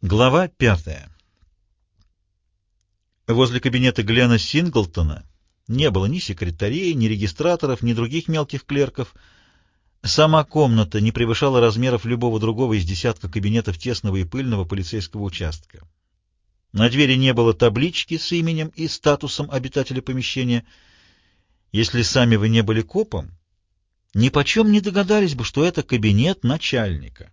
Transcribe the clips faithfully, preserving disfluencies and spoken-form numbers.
Глава пятая. Возле кабинета Глена Синглтона не было ни секретарей, ни регистраторов, ни других мелких клерков. Сама комната не превышала размеров любого другого из десятка кабинетов тесного и пыльного полицейского участка. На двери не было таблички с именем и статусом обитателя помещения. Если сами вы не были копом, ни почем не догадались бы, что это кабинет начальника.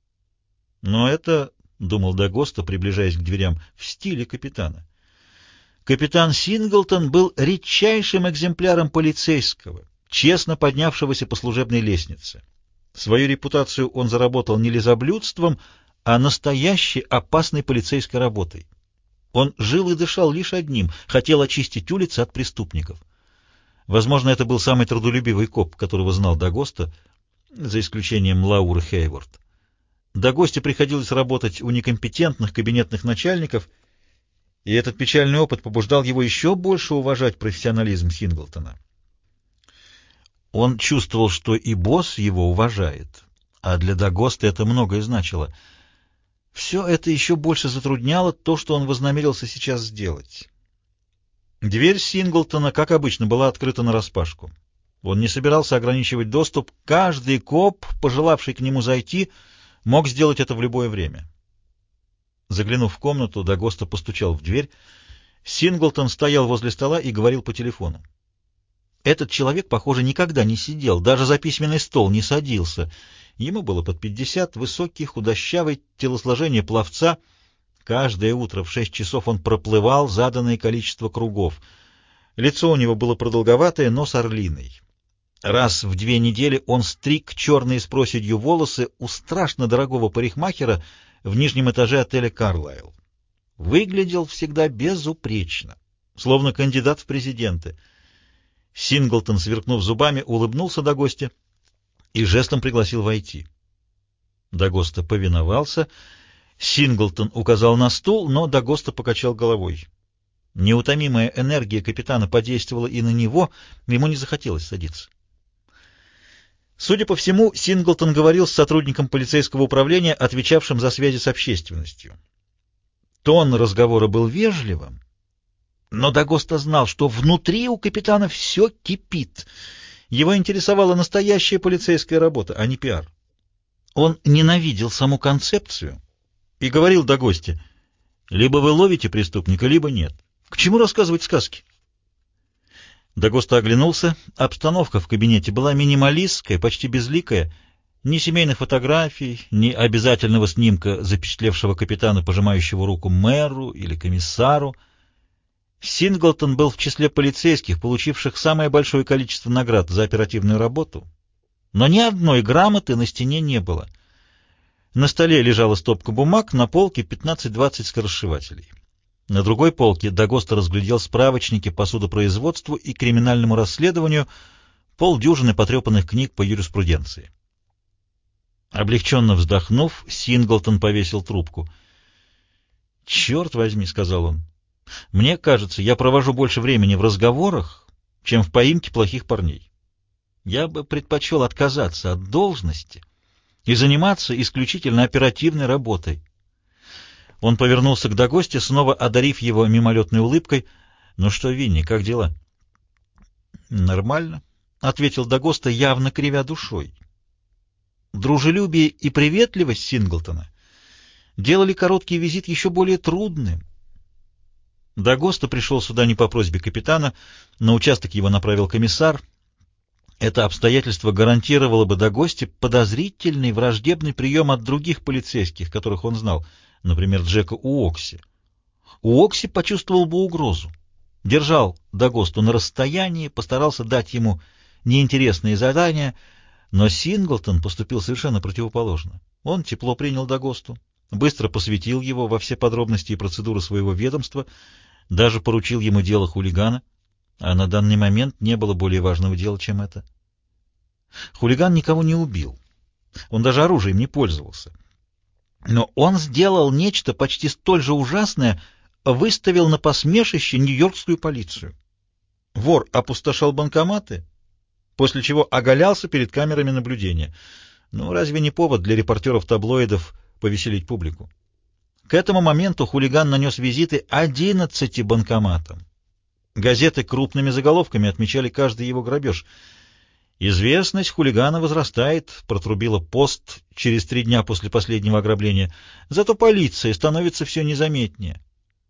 Но это... — думал Дагоста, приближаясь к дверям, — в стиле капитана. Капитан Синглтон был редчайшим экземпляром полицейского, честно поднявшегося по служебной лестнице. Свою репутацию он заработал не лизоблюдством, а настоящей опасной полицейской работой. Он жил и дышал лишь одним — хотел очистить улицы от преступников. Возможно, это был самый трудолюбивый коп, которого знал Дагоста, за исключением Лауры Хейворд. Дагосте приходилось работать у некомпетентных кабинетных начальников, и этот печальный опыт побуждал его еще больше уважать профессионализм Синглтона. Он чувствовал, что и босс его уважает, а для Дагоста это многое значило. Все это еще больше затрудняло то, что он вознамерился сейчас сделать. Дверь Синглтона, как обычно, была открыта нараспашку. Он не собирался ограничивать доступ. Каждый коп, пожелавший к нему зайти, мог сделать это в любое время. Заглянув в комнату, Дагоста постучал в дверь. Синглтон стоял возле стола и говорил по телефону. Этот человек, похоже, никогда не сидел, даже за письменный стол не садился. Ему было под пятьдесят, высокий, худощавый, телосложение пловца. Каждое утро в шесть часов он проплывал заданное количество кругов. Лицо у него было продолговатое, нос орлиный. Раз в две недели он стриг черные с проседью волосы у страшно дорогого парикмахера в нижнем этаже отеля «Карлайл». Выглядел всегда безупречно, словно кандидат в президенты. Синглтон, сверкнув зубами, улыбнулся Дагосте и жестом пригласил войти. Дагоста повиновался. Синглтон указал на стул, но Дагоста покачал головой. Неутомимая энергия капитана подействовала и на него, ему не захотелось садиться. Судя по всему, Синглтон говорил с сотрудником полицейского управления, отвечавшим за связи с общественностью. Тон разговора был вежливым, но Дагоста знал, что внутри у капитана все кипит. Его интересовала настоящая полицейская работа, а не пиар. Он ненавидел саму концепцию и говорил Дагосте: либо вы ловите преступника, либо нет. К чему рассказывать сказки? Дагоста оглянулся. Обстановка в кабинете была минималистская, почти безликая. Ни семейных фотографий, ни обязательного снимка запечатлевшего капитана, пожимающего руку мэру или комиссару. Синглтон был в числе полицейских, получивших самое большое количество наград за оперативную работу, но ни одной грамоты на стене не было. На столе лежала стопка бумаг, на полке пятнадцать-двадцать скоросшивателей. На другой полке Дагоста разглядел справочники по судопроизводству и криминальному расследованию, полдюжины потрепанных книг по юриспруденции. Облегченно вздохнув, Синглтон повесил трубку. «Черт возьми», — сказал он, — «мне кажется, я провожу больше времени в разговорах, чем в поимке плохих парней. Я бы предпочел отказаться от должности и заниматься исключительно оперативной работой». Он повернулся к Дагосте, снова одарив его мимолетной улыбкой. «Ну что, Винни, как дела?» «Нормально», — ответил Дагоста, явно кривя душой. Дружелюбие и приветливость Синглтона делали короткий визит еще более трудным. Дагоста пришел сюда не по просьбе капитана, на участок его направил комиссар. Это обстоятельство гарантировало бы Дагосте подозрительный враждебный прием от других полицейских, которых он знал, например, Джека Уокси. Уокси почувствовал бы угрозу, держал Дагосту на расстоянии, постарался дать ему неинтересные задания, но Синглтон поступил совершенно противоположно. Он тепло принял Дагосту, быстро посвятил его во все подробности и процедуры своего ведомства, даже поручил ему дело хулигана, а на данный момент не было более важного дела, чем это. Хулиган никого не убил, он даже оружием не пользовался. Но он сделал нечто почти столь же ужасное, выставил на посмешище нью-йоркскую полицию. Вор опустошал банкоматы, после чего оголялся перед камерами наблюдения. Ну, разве не повод для репортеров таблоидов повеселить публику? К этому моменту хулиган нанес визиты одиннадцати банкоматам. Газеты крупными заголовками отмечали каждый его грабеж. «Известность хулигана возрастает», — протрубила пост через три дня после последнего ограбления. «Зато полиция становится все незаметнее».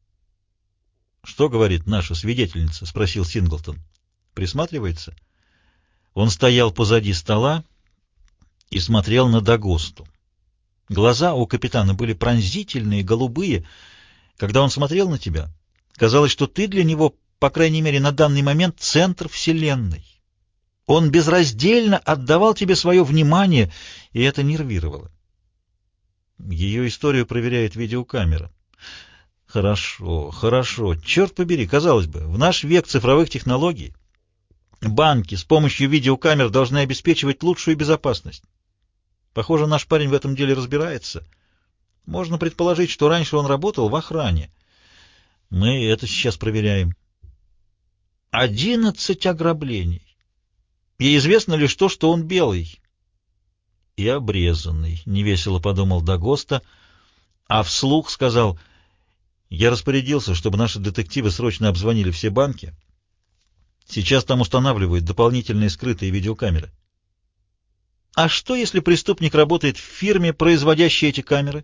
«Что говорит наша свидетельница?» — спросил Синглтон. «Присматривается?» Он стоял позади стола и смотрел на Дагосту. Глаза у капитана были пронзительные, голубые. Когда он смотрел на тебя, казалось, что ты для него, по крайней мере, на данный момент, центр вселенной. Он безраздельно отдавал тебе свое внимание, и это нервировало. Ее историю проверяет видеокамера. Хорошо, хорошо. Черт побери, казалось бы, в наш век цифровых технологий банки с помощью видеокамер должны обеспечивать лучшую безопасность. Похоже, наш парень в этом деле разбирается. Можно предположить, что раньше он работал в охране. Мы это сейчас проверяем. Одиннадцать ограблений. И известно лишь то, что он белый. И обрезанный, — невесело подумал Дагоста, а вслух сказал: я распорядился, чтобы наши детективы срочно обзвонили все банки. Сейчас там устанавливают дополнительные скрытые видеокамеры. А что, если преступник работает в фирме, производящей эти камеры?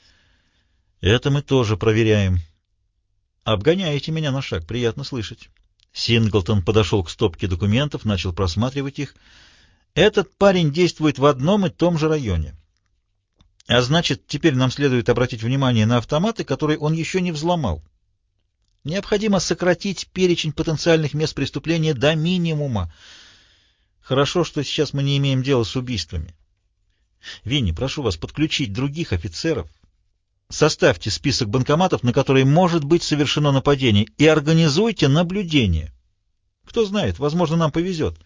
Это мы тоже проверяем. Обгоняете меня на шаг, приятно слышать. Синглтон подошел к стопке документов, начал просматривать их. Этот парень действует в одном и том же районе. А значит, теперь нам следует обратить внимание на автоматы, которые он еще не взломал. Необходимо сократить перечень потенциальных мест преступления до минимума. Хорошо, что сейчас мы не имеем дела с убийствами. Винни, прошу вас подключить других офицеров. Составьте список банкоматов, на которые может быть совершено нападение, и организуйте наблюдение. Кто знает, возможно, нам повезет.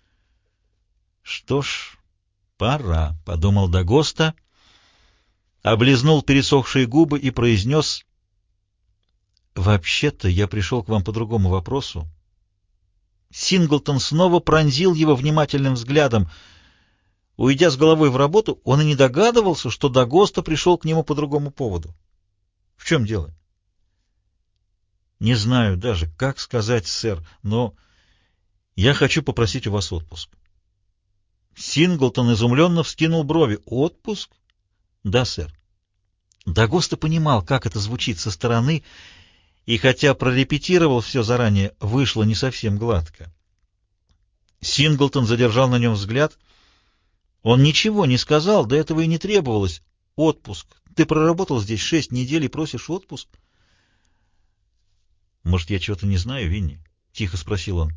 Что ж, пора, — подумал Дагоста, облизнул пересохшие губы и произнес: «Вообще-то я пришел к вам по другому вопросу». Синглтон снова пронзил его внимательным взглядом. Уйдя с головой в работу, он и не догадывался, что Дагоста пришел к нему по другому поводу. В чем дело? Не знаю даже, как сказать, сэр, но я хочу попросить у вас отпуск. Синглтон изумленно вскинул брови. Отпуск? Да, сэр. Дагоста понимал, как это звучит со стороны, и хотя прорепетировал все заранее, вышло не совсем гладко. Синглтон задержал на нем взгляд. Он ничего не сказал, до этого и не требовалось. Отпуск. Ты проработал здесь шесть недель и просишь отпуск? Может, я чего-то не знаю, Винни? Тихо спросил он.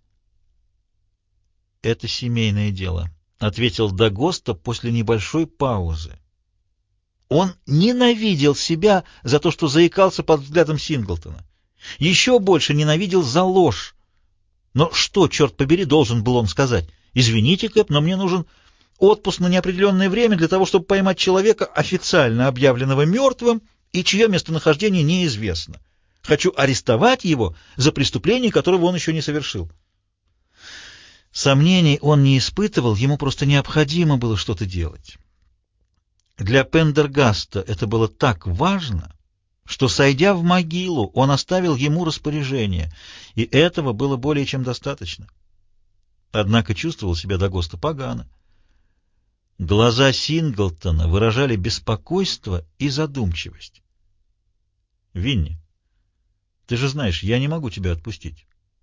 Это семейное дело, ответил Дагоста после небольшой паузы. Он ненавидел себя за то, что заикался под взглядом Синглтона. Еще больше ненавидел за ложь. Но что, черт побери, должен был он сказать? Извините, Кэп, но мне нужен отпуск на неопределенное время для того, чтобы поймать человека, официально объявленного мертвым и чье местонахождение неизвестно. Хочу арестовать его за преступление, которого он еще не совершил. Сомнений он не испытывал, ему просто необходимо было что-то делать. Для Пендергаста это было так важно, что, сойдя в могилу, он оставил ему распоряжение, и этого было более чем достаточно. Однако чувствовал себя Дагоста погано. Глаза Синглтона выражали беспокойство и задумчивость. — Винни, ты же знаешь, я не могу тебя отпустить.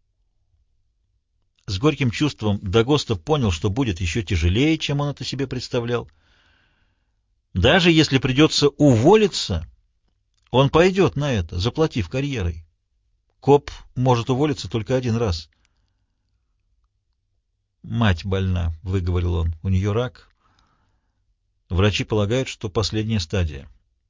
С горьким чувством Дагоста понял, что будет еще тяжелее, чем он это себе представлял. Даже если придется уволиться, он пойдет на это, заплатив карьерой. Коп может уволиться только один раз. «Мать больна», — выговорил он, — «у нее рак. Врачи полагают, что последняя стадия».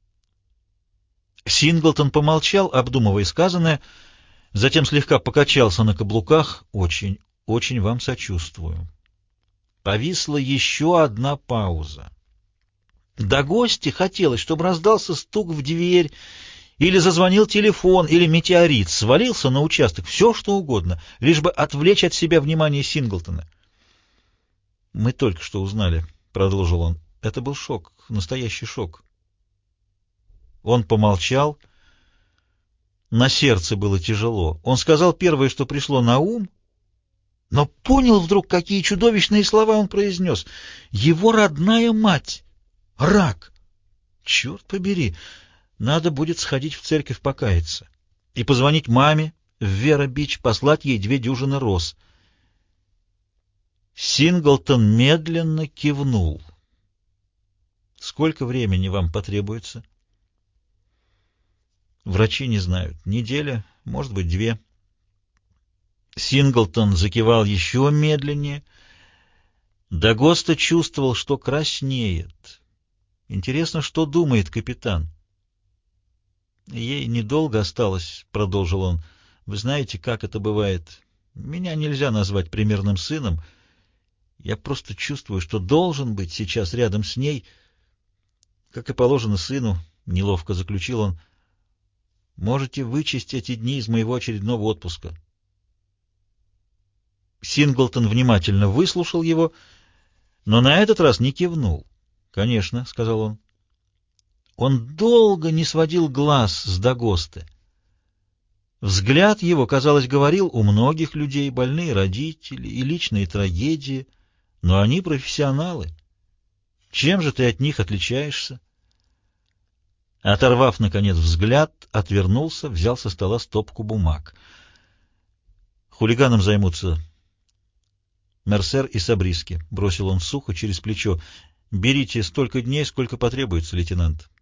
Синглтон помолчал, обдумывая сказанное, затем слегка покачался на каблуках. «Очень, очень вам сочувствую». Повисла еще одна пауза. Дагосте хотелось, чтобы раздался стук в дверь, или зазвонил телефон, или метеорит свалился на участок, все что угодно, лишь бы отвлечь от себя внимание Синглтона. «Мы только что узнали», — продолжил он. «Это был шок, настоящий шок». Он помолчал. На сердце было тяжело. Он сказал первое, что пришло на ум, но понял вдруг, какие чудовищные слова он произнес. Его родная мать! Рак! Черт побери! Надо будет сходить в церковь покаяться и позвонить маме в Вера-Бич, послать ей две дюжины роз. Синглтон медленно кивнул. «Сколько времени вам потребуется?» «Врачи не знают. Неделя, может быть, две». Синглтон закивал еще медленнее. Дагоста чувствовал, что краснеет. Интересно, что думает капитан. «Ей недолго осталось», — продолжил он. «Вы знаете, как это бывает. Меня нельзя назвать примерным сыном. Я просто чувствую, что должен быть сейчас рядом с ней, как и положено сыну», — неловко заключил он. «Можете вычесть эти дни из моего очередного отпуска». Синглтон внимательно выслушал его, но на этот раз не кивнул. «Конечно», — сказал он. Он долго не сводил глаз с Дагосты. Взгляд его, казалось, говорил: у многих людей больные родители и личные трагедии, но они профессионалы. Чем же ты от них отличаешься? Оторвав, наконец, взгляд, отвернулся, взял со стола стопку бумаг. Хулиганом займутся Мерсер и Сабриски, — бросил он сухо через плечо. — Берите столько дней, сколько потребуется, лейтенант.